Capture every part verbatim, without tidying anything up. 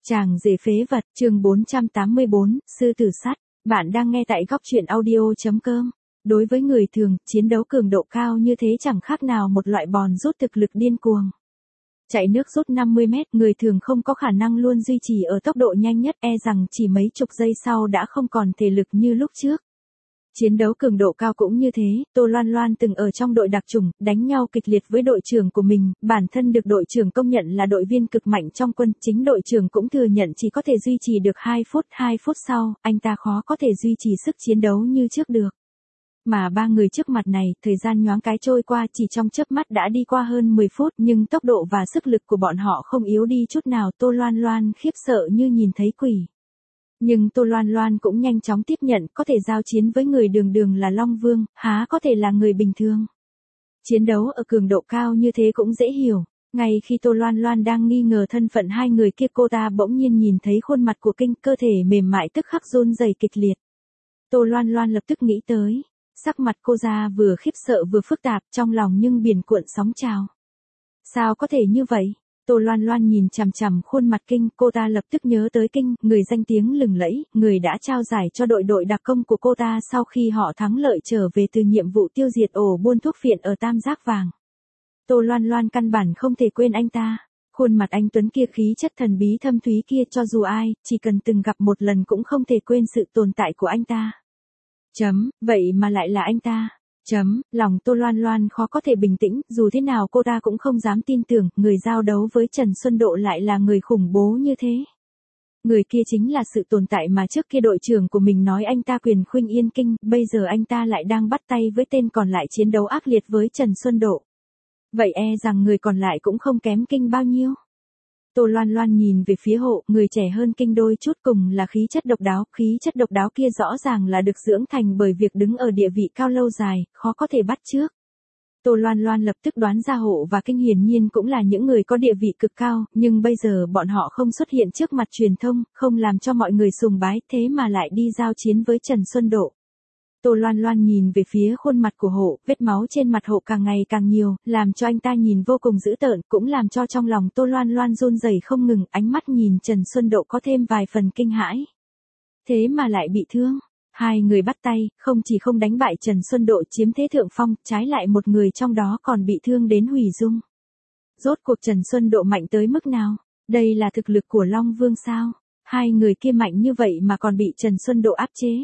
Chàng rể phế vật, chương bốn trăm tám mươi bốn, sư tử sắt. Bạn đang nghe tại góc truyện audio.com. Đối với người thường, chiến đấu cường độ cao như thế chẳng khác nào một loại bòn rút thực lực điên cuồng. Chạy nước rút năm mươi mét, người thường không có khả năng luôn duy trì ở tốc độ nhanh nhất, e rằng chỉ mấy chục giây sau đã không còn thể lực như lúc trước. Chiến đấu cường độ cao cũng như thế, Tô Loan Loan từng ở trong đội đặc chủng, đánh nhau kịch liệt với đội trưởng của mình, bản thân được đội trưởng công nhận là đội viên cực mạnh trong quân, chính đội trưởng cũng thừa nhận chỉ có thể duy trì được hai phút, hai phút sau, anh ta khó có thể duy trì sức chiến đấu như trước được. Mà ba người trước mặt này, thời gian nhoáng cái trôi qua chỉ trong chớp mắt đã đi qua hơn mười phút, nhưng tốc độ và sức lực của bọn họ không yếu đi chút nào, Tô Loan Loan khiếp sợ như nhìn thấy quỷ. Nhưng Tô Loan Loan cũng nhanh chóng tiếp nhận, có thể giao chiến với người đường đường là Long Vương, há có thể là người bình thường. Chiến đấu ở cường độ cao như thế cũng dễ hiểu. Ngay khi Tô Loan Loan đang nghi ngờ thân phận hai người kia, cô ta bỗng nhiên nhìn thấy khuôn mặt của Kinh, cơ thể mềm mại tức khắc run rẩy kịch liệt. Tô Loan Loan lập tức nghĩ tới, sắc mặt cô ta vừa khiếp sợ vừa phức tạp, trong lòng nhưng biển cuộn sóng trào. Sao có thể như vậy? Tô Loan Loan nhìn chằm chằm khuôn mặt Kinh, cô ta lập tức nhớ tới Kinh, người danh tiếng lừng lẫy, người đã trao giải cho đội đội đặc công của cô ta sau khi họ thắng lợi trở về từ nhiệm vụ tiêu diệt ổ buôn thuốc phiện ở Tam Giác Vàng. Tô Loan Loan căn bản không thể quên anh ta, khuôn mặt anh tuấn kia, khí chất thần bí thâm thúy kia, cho dù ai, chỉ cần từng gặp một lần cũng không thể quên sự tồn tại của anh ta. Chấm, vậy mà lại là anh ta. Chấm, lòng Tô Loan Loan khó có thể bình tĩnh, dù thế nào cô ta cũng không dám tin tưởng, người giao đấu với Trần Xuân Độ lại là người khủng bố như thế. Người kia chính là sự tồn tại mà trước kia đội trưởng của mình nói anh ta quyền khuynh yên kinh, bây giờ anh ta lại đang bắt tay với tên còn lại chiến đấu ác liệt với Trần Xuân Độ. Vậy e rằng người còn lại cũng không kém Kinh bao nhiêu. Tô Loan Loan nhìn về phía Hộ, người trẻ hơn Kinh đôi chút, cùng là khí chất độc đáo, khí chất độc đáo kia rõ ràng là được dưỡng thành bởi việc đứng ở địa vị cao lâu dài, khó có thể bắt chước. Tô Loan Loan lập tức đoán ra Hộ và Kinh hiển nhiên cũng là những người có địa vị cực cao, nhưng bây giờ bọn họ không xuất hiện trước mặt truyền thông, không làm cho mọi người sùng bái, thế mà lại đi giao chiến với Trần Xuân Độ. Tô Loan Loan nhìn về phía khuôn mặt của Hộ, vết máu trên mặt Hộ càng ngày càng nhiều, làm cho anh ta nhìn vô cùng dữ tợn, cũng làm cho trong lòng Tô Loan Loan run rẩy không ngừng, ánh mắt nhìn Trần Xuân Độ có thêm vài phần kinh hãi. Thế mà lại bị thương. Hai người bắt tay, không chỉ không đánh bại Trần Xuân Độ chiếm thế thượng phong, trái lại một người trong đó còn bị thương đến hủy dung. Rốt cuộc Trần Xuân Độ mạnh tới mức nào? Đây là thực lực của Long Vương sao? Hai người kia mạnh như vậy mà còn bị Trần Xuân Độ áp chế.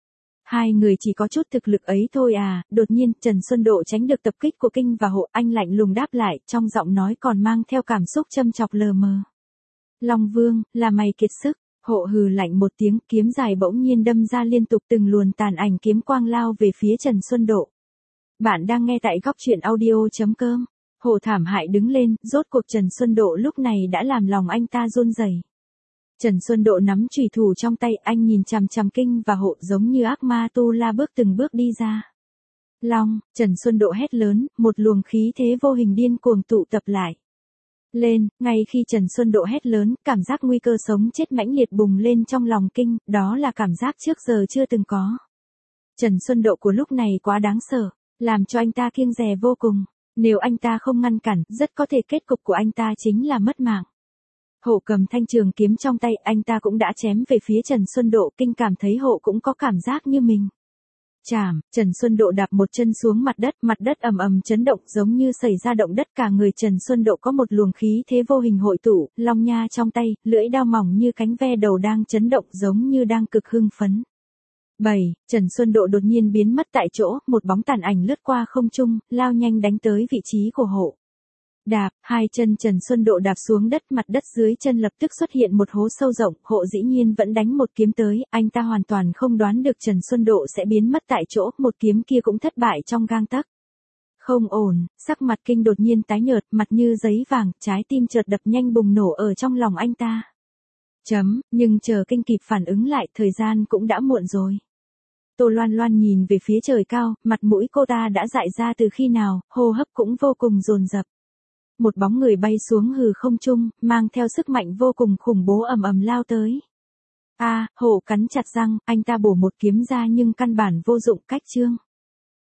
Hai người chỉ có chút thực lực ấy thôi à, đột nhiên Trần Xuân Độ tránh được tập kích của Kinh và Hộ, anh lạnh lùng đáp lại, trong giọng nói còn mang theo cảm xúc châm chọc lờ mờ. Long Vương, là mày kiệt sức. Hộ hừ lạnh một tiếng, kiếm dài bỗng nhiên đâm ra liên tục, từng luồn tàn ảnh kiếm quang lao về phía Trần Xuân Độ. Bạn đang nghe tại góc truyện audio.com. Hộ thảm hại đứng lên, rốt cuộc Trần Xuân Độ lúc này đã làm lòng anh ta run rẩy. Trần Xuân Độ nắm chùy thủ trong tay, anh nhìn chằm chằm Kinh và Hộ giống như ác ma tu la bước từng bước đi ra. Long, Trần Xuân Độ hét lớn, một luồng khí thế vô hình điên cuồng tụ tập lại. Lên, ngay khi Trần Xuân Độ hét lớn, cảm giác nguy cơ sống chết mãnh liệt bùng lên trong lòng Kinh, đó là cảm giác trước giờ chưa từng có. Trần Xuân Độ của lúc này quá đáng sợ, làm cho anh ta kiêng dè vô cùng. Nếu anh ta không ngăn cản, rất có thể kết cục của anh ta chính là mất mạng. Hộ cầm thanh trường kiếm trong tay, anh ta cũng đã chém về phía Trần Xuân Độ, Kinh cảm thấy Hộ cũng có cảm giác như mình. Chảm, Trần Xuân Độ đạp một chân xuống mặt đất, mặt đất ầm ầm chấn động giống như xảy ra động đất, cả người Trần Xuân Độ có một luồng khí thế vô hình hội tụ, long nha trong tay, lưỡi đao mỏng như cánh ve đầu đang chấn động giống như đang cực hưng phấn. bảy. Trần Xuân Độ đột nhiên biến mất tại chỗ, một bóng tàn ảnh lướt qua không trung, lao nhanh đánh tới vị trí của Hộ. Đạp, hai chân Trần Xuân Độ đạp xuống đất, mặt đất dưới chân lập tức xuất hiện một hố sâu rộng, Hộ dĩ nhiên vẫn đánh một kiếm tới, anh ta hoàn toàn không đoán được Trần Xuân Độ sẽ biến mất tại chỗ, một kiếm kia cũng thất bại trong gang tấc. Không ổn, sắc mặt Kinh đột nhiên tái nhợt, mặt như giấy vàng, trái tim chợt đập nhanh bùng nổ ở trong lòng anh ta. Chấm, nhưng chờ Kinh kịp phản ứng lại, thời gian cũng đã muộn rồi. Tô Loan Loan nhìn về phía trời cao, mặt mũi cô ta đã dại ra từ khi nào, hô hấp cũng vô cùng dồn dập. Một bóng người bay xuống hư không trung, mang theo sức mạnh vô cùng khủng bố ầm ầm lao tới. A, à, Hộ cắn chặt răng, anh ta bổ một kiếm ra nhưng căn bản vô dụng, cách chương.